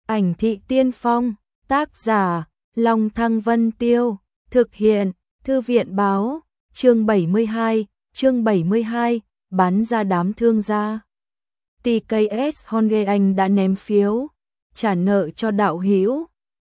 Ảnh thị tiên phong, tác giả, Long Thăng Vân Tiêu, thực hiện, Thư viện báo, chương 72, bán ra đám thương gia. TKS Honge Anh đã ném phiếu, trả nợ cho đạo hữu.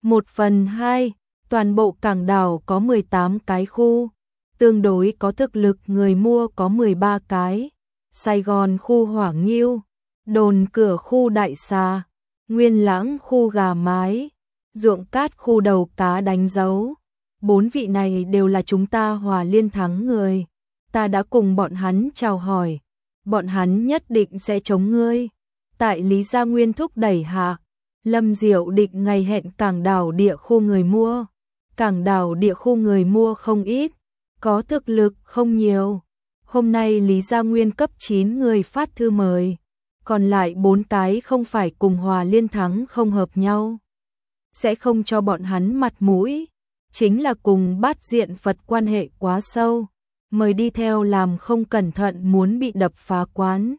1/2, toàn bộ cảng đảo có 18 cái khu, tương đối có thực lực người mua có 13 cái. Sài Gòn khu Hỏa Nghiêu, Đồn Cửa khu Đại Xà, Nguyên Lãng khu Gà Mái, Ruộng Cát khu Đầu Cá đánh dấu. 4 vị này đều là chúng ta Hòa Liên thắng người. Ta đã cùng bọn hắn chào hỏi, bọn hắn nhất định sẽ chống ngươi. Tại Lý Gia Nguyên thúc đẩy hạ, Lâm Diệu định ngày hẹn cảng đảo địa khu người mua. Cảng đảo địa khu người mua không ít, có thực lực không nhiều. Hôm nay Lý Gia Nguyên cấp 9 người phát thư mời, còn lại 4 cái không phải cùng Hòa Liên thắng không hợp nhau. Sẽ không cho bọn hắn mặt mũi, chính là cùng Bát Diện Phật quan hệ quá sâu, mời đi theo làm không cẩn thận muốn bị đập phá quán.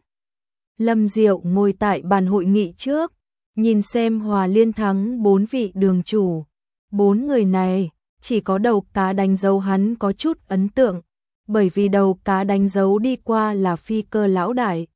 Lâm Diệu ngồi tại bàn hội nghị trước, nhìn xem Hòa Liên thắng 4 vị đường chủ. 4 người này, chỉ có Đầu Cá đánh dấu hắn có chút ấn tượng, bởi vì Đầu Cá đánh dấu đi qua là phi cơ lão đại.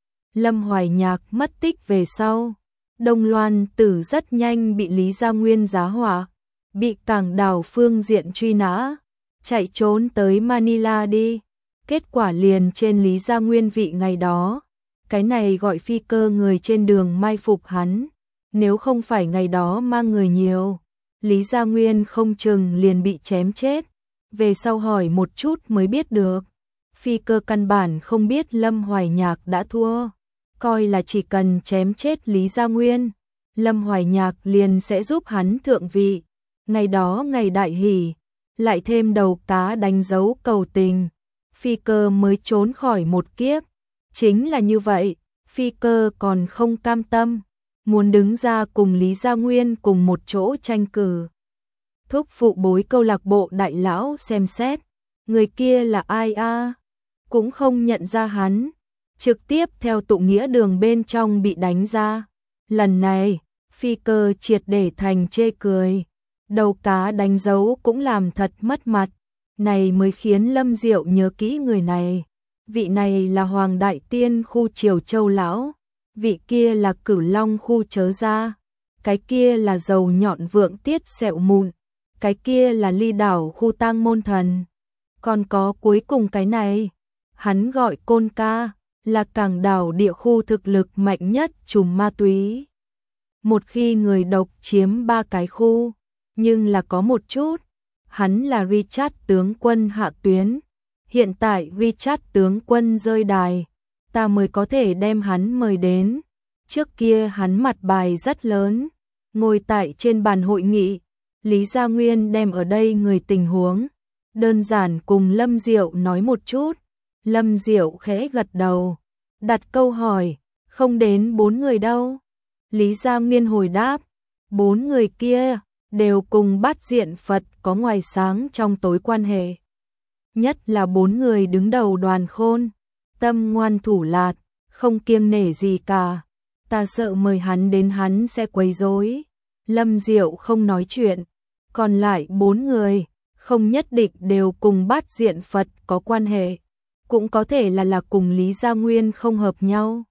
Lâm Hoài Nhạc mất tích về sau, Đông Loan Tử rất nhanh bị Lý Gia Nguyên giá họa, bị cảng đảo phương diện truy nã, chạy trốn tới Manila đi. Kết quả liền trên Lý Gia Nguyên vị ngày đó, cái này gọi phi cơ người trên đường mai phục hắn, nếu không phải ngày đó mang người nhiều, Lý Gia Nguyên không chừng liền bị chém chết. Về sau hỏi một chút mới biết được, phi cơ căn bản không biết Lâm Hoài Nhạc đã thua, coi là chỉ cần chém chết Lý Gia Nguyên, Lâm Hoài Nhạc liền sẽ giúp hắn thượng vị. Ngày đó ngày đại hỷ, lại thêm Đầu Cá đánh dấu cầu tình, phi cơ mới trốn khỏi một kiếp. Chính là như vậy, phi cơ còn không cam tâm, muốn đứng ra cùng Lý Gia Nguyên cùng một chỗ tranh cử. Thúc phụ bối câu lạc bộ đại lão xem xét, người kia là ai a? Cũng không nhận ra hắn, trực tiếp theo tụ nghĩa đường bên trong bị đánh ra. Lần này, phi cơ triệt để thành chê cười, Đầu Cá đánh dấu cũng làm thật mất mặt, này mới khiến Lâm Diệu nhớ kỹ người này. Vị này là Hoàng Đại Tiên khu Triều Châu lão, vị kia là Cửu Long khu Chớ Gia, cái kia là Dầu Nhọn Vượng Tiết Sẹo Mụn, cái kia là Ly Đảo khu Tang Môn Thần. Còn có cuối cùng cái này, hắn gọi Côn Ca, là cảng đảo địa khu thực lực mạnh nhất trùm ma túy. Một khi người độc chiếm 3 cái khu, nhưng là có một chút, hắn là Richard tướng quân hạ tuyến. Hiện tại Richard tướng quân rơi đài, ta mới có thể đem hắn mời đến. Trước kia hắn mặt bài rất lớn, ngồi tại trên bàn hội nghị, Lý Gia Nguyên đem ở đây người tình huống, đơn giản cùng Lâm Diệu nói một chút. Lâm Diệu khẽ gật đầu, đặt câu hỏi, không đến 4 người đâu. Lý Gia Nguyên hồi đáp, 4 người kia đều cùng Bát Diện Phật có ngoài sáng trong tối quan hệ. Nhất là 4 người đứng đầu Đoàn Khôn, tâm ngoan thủ lạt, không kiêng nể gì cả. Ta sợ mời hắn đến hắn sẽ quấy rối. Lâm Diệu không nói chuyện, còn lại 4 người, không nhất định đều cùng Bát Diện Phật có quan hệ, cũng có thể là cùng Lý Gia Nguyên không hợp nhau.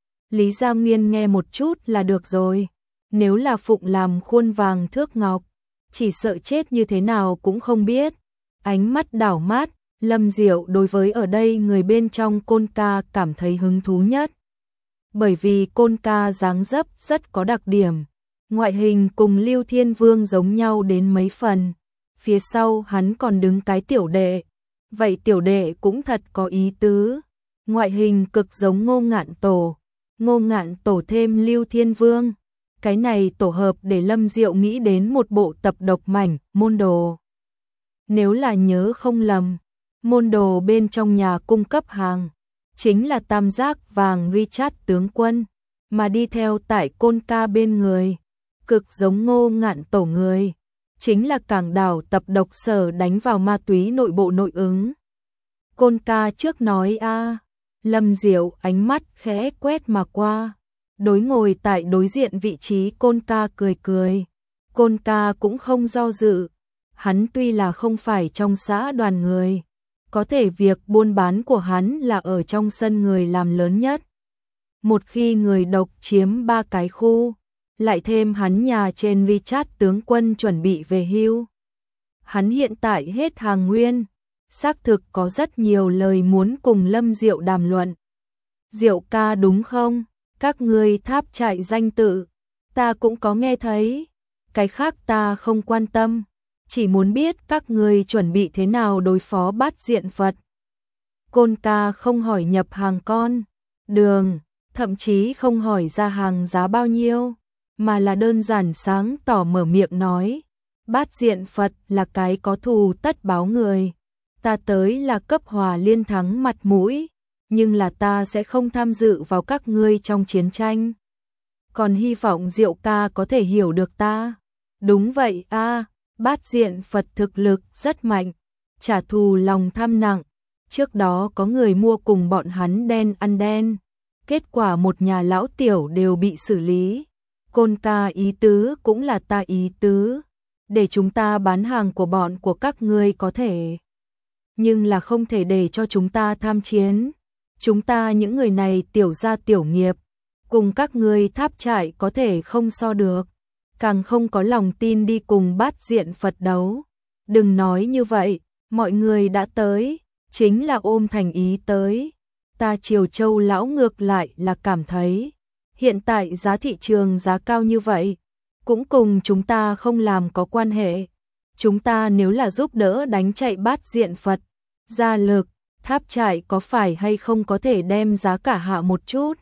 Lý Gia Nguyên nghe một chút là được rồi, nếu là phụng làm khuôn vàng thước ngọc, chỉ sợ chết như thế nào cũng không biết. Ánh mắt đảo mát, Lâm Diệu đối với ở đây người bên trong Côn Ca cảm thấy hứng thú nhất. Bởi vì Côn Ca dáng dấp rất có đặc điểm, ngoại hình cùng Lưu Thiên Vương giống nhau đến mấy phần. Phía sau hắn còn đứng cái tiểu đệ, vậy tiểu đệ cũng thật có ý tứ. Ngoại hình cực giống Ngô Ngạn Tổ, Ngô Ngạn Tổ thêm Lưu Thiên Vương. Cái này tổ hợp để Lâm Diệu nghĩ đến một bộ tập độc mảnh, Môn Đồ. Nếu là nhớ không lầm, Môn Đồ bên trong nhà cung cấp hàng, chính là tam giác vàng Richard tướng quân, mà đi theo tại Côn Ca bên người, cực giống Ngô Ngạn Tổ người, chính là cảng đảo tập độc sở đánh vào ma túy nội bộ nội ứng. Côn Ca trước nói a. Lâm Diệu ánh mắt khẽ quét mà qua, đối ngồi tại đối diện vị trí Côn Ca cười cười. Côn Ca cũng không do dự. Hắn tuy là không phải trong xã đoàn người, có thể việc buôn bán của hắn là ở trong sân người làm lớn nhất. Một khi người độc chiếm 3 cái khu, lại thêm hắn nhà trên Richard tướng quân chuẩn bị về hưu. Hắn hiện tại hết hàng nguyên, xác thực có rất nhiều lời muốn cùng Lâm Diệu đàm luận. Diệu ca đúng không? Các ngươi tháp trại danh tự, ta cũng có nghe thấy, cái khác ta không quan tâm, chỉ muốn biết các ngươi chuẩn bị thế nào đối phó Bát Diện Phật. Côn Ca không hỏi nhập hàng con, đường, thậm chí không hỏi ra hàng giá bao nhiêu, mà là đơn giản sáng tỏ mở miệng nói, Bát Diện Phật là cái có thù tất báo người, ta tới là cấp Hòa Liên thắng mặt mũi, nhưng là ta sẽ không tham dự vào các ngươi trong chiến tranh. Còn hy vọng Diệu ca có thể hiểu được ta. Đúng vậy a, Bát Diện Phật thực lực rất mạnh, trả thù lòng tham nặng. Trước đó có người mua cùng bọn hắn đen ăn đen, kết quả một nhà lão tiểu đều bị xử lý. Côn Ca ý tứ cũng là ta ý tứ, để chúng ta bán hàng của bọn của các ngươi có thể, nhưng là không thể để cho chúng ta tham chiến. Chúng ta những người này tiểu gia tiểu nghiệp, cùng các ngươi tháp trại có thể không so được, càng không có lòng tin đi cùng Bát Diện Phật đấu. Đừng nói như vậy, mọi người đã tới, chính là ôm thành ý tới. Ta Triều Châu lão ngược lại là cảm thấy, hiện tại giá thị trường giá cao như vậy, cũng cùng chúng ta không làm có quan hệ. Chúng ta nếu là giúp đỡ đánh chạy Bát Diện Phật, ra lực, tháp trại có phải hay không có thể đem giá cả hạ một chút?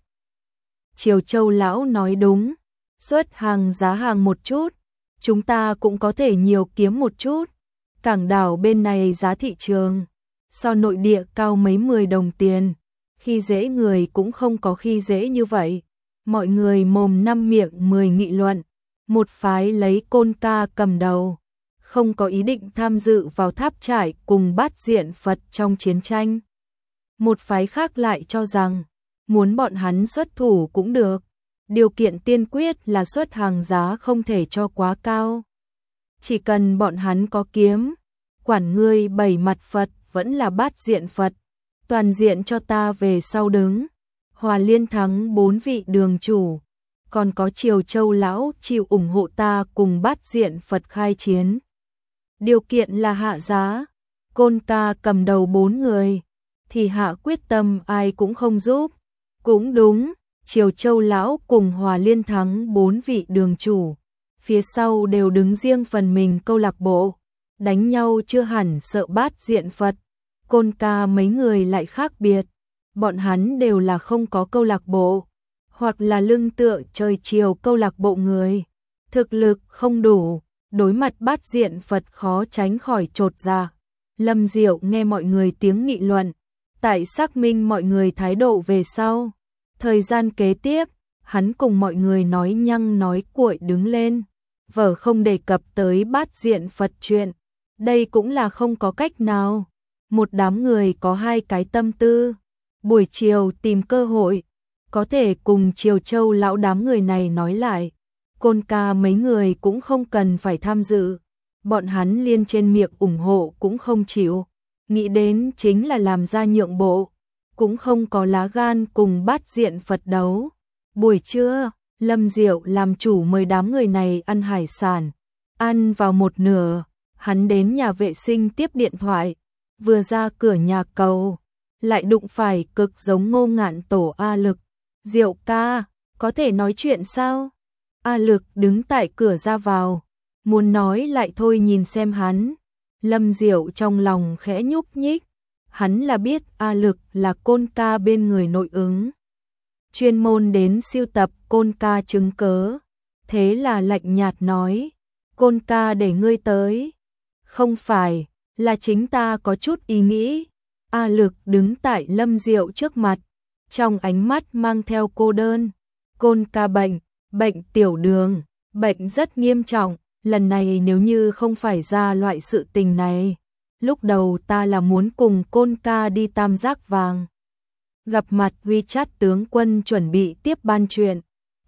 Triều Châu lão nói đúng, xuất hàng giá hàng một chút, chúng ta cũng có thể nhiều kiếm một chút. Cảng đảo bên này giá thị trường, so nội địa cao mấy 10 đồng tiền, khi dễ người cũng không có khi dễ như vậy. Mọi người mồm năm miệng 10 nghị luận, một phái lấy Côn Ca cầm đầu, không có ý định tham dự vào tháp trại cùng Bát Diện Phật trong chiến tranh. Một phái khác lại cho rằng, muốn bọn hắn xuất thủ cũng được, điều kiện tiên quyết là xuất hàng giá không thể cho quá cao. Chỉ cần bọn hắn có kiếm, quản ngươi 7 mặt Phật vẫn là Bát Diện Phật, toàn diện cho ta về sau đứng. Hòa Liên thắng 4 vị đường chủ, còn có Triều Châu lão chịu ủng hộ ta cùng Bát Diện Phật khai chiến. Điều kiện là hạ giá, Côn Ca cầm đầu 4 người, thì hạ quyết tâm ai cũng không giúp. Cũng đúng, Triều Châu lão cùng Hòa Liên thắng 4 vị đường chủ, phía sau đều đứng riêng phần mình câu lạc bộ, đánh nhau chưa hẳn sợ Bát Diện Phật. Côn Ca mấy người lại khác biệt, bọn hắn đều là không có câu lạc bộ, hoặc là lưng tựa trời chiều câu lạc bộ người, thực lực không đủ, đối mặt Bát Diện Phật khó tránh khỏi chột dạ. Lâm Diệu nghe mọi người tiếng nghị luận, tại xác minh mọi người thái độ về sau, thời gian kế tiếp, hắn cùng mọi người nói nhăng nói cuội đứng lên, vở không đề cập tới Bát Diện Phật chuyện, đây cũng là không có cách nào. Một đám người có hai cái tâm tư, buổi chiều tìm cơ hội, có thể cùng Triều Châu lão đám người này nói lại. Côn Ca mấy người cũng không cần phải tham dự, bọn hắn liên trên miệng ủng hộ cũng không chịu, nghĩ đến chính là làm ra nhượng bộ, cũng không có lá gan cùng Bát Diện Phật đấu. Buổi trưa, Lâm Diệu làm chủ mời đám người này ăn hải sản, ăn vào một nửa, hắn đến nhà vệ sinh tiếp điện thoại, vừa ra cửa nhà cầu, lại đụng phải cực giống Ngô Ngạn Tổ A Lực. Diệu ca, có thể nói chuyện sao? A Lực đứng tại cửa ra vào, muốn nói lại thôi nhìn xem hắn. Lâm Diệu trong lòng khẽ nhúc nhích, hắn là biết A Lực là Côn Ca bên người nội ứng, chuyên môn đến siêu tập Côn Ca chứng cớ, thế là lạnh nhạt nói, Côn Ca để ngươi tới. Không phải, là chính ta có chút ý nghĩ. A Lực đứng tại Lâm Diệu trước mặt, trong ánh mắt mang theo cô đơn. Côn Ca bệnh tiểu đường, bệnh rất nghiêm trọng, lần này nếu như không phải ra loại sự tình này, lúc đầu ta là muốn cùng Côn Ca đi Tam Giác Vàng, gặp mặt Richard tướng quân chuẩn bị tiếp ban chuyện,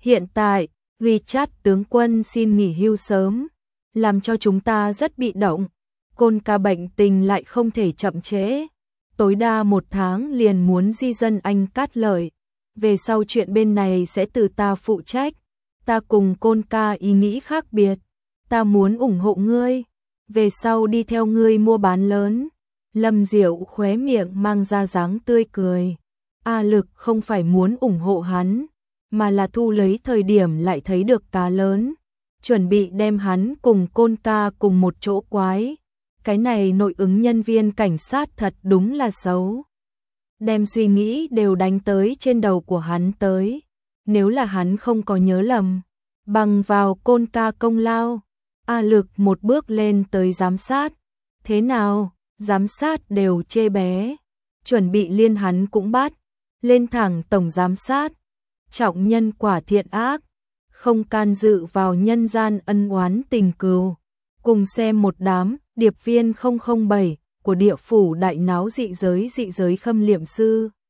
Hiện tại, Richard tướng quân xin nghỉ hưu sớm, làm cho chúng ta rất bị động. Côn ca bệnh tình lại không thể chậm trễ. Tối đa 1 tháng liền muốn di dân Anh Cát Lợi. Về sau chuyện bên này sẽ từ ta phụ trách. Ta cùng Côn ca ý nghĩ khác biệt. Ta muốn ủng hộ ngươi. Về sau đi theo ngươi mua bán lớn. Lâm Diệu khóe miệng mang ra dáng tươi cười. A Lực không phải muốn ủng hộ hắn, mà là thu lấy thời điểm lại thấy được cá lớn. Chuẩn bị đem hắn cùng Côn ca cùng một chỗ quái. Cái này nội ứng nhân viên cảnh sát thật đúng là xấu. Đem suy nghĩ đều đánh tới trên đầu của hắn tới. Nếu là hắn không có nhớ lầm, bằng vào Côn ca công lao, A Lực một bước lên tới giám sát. Thế nào, giám sát đều chê bé. Chuẩn bị liên hắn cũng bắt. Lên thẳng tổng giám sát. Trọng nhân quả thiện ác. Không can dự vào nhân gian ân oán tình cừu. Cùng xem một đám điệp viên 007 của địa phủ đại náo dị giới khâm liệm sư.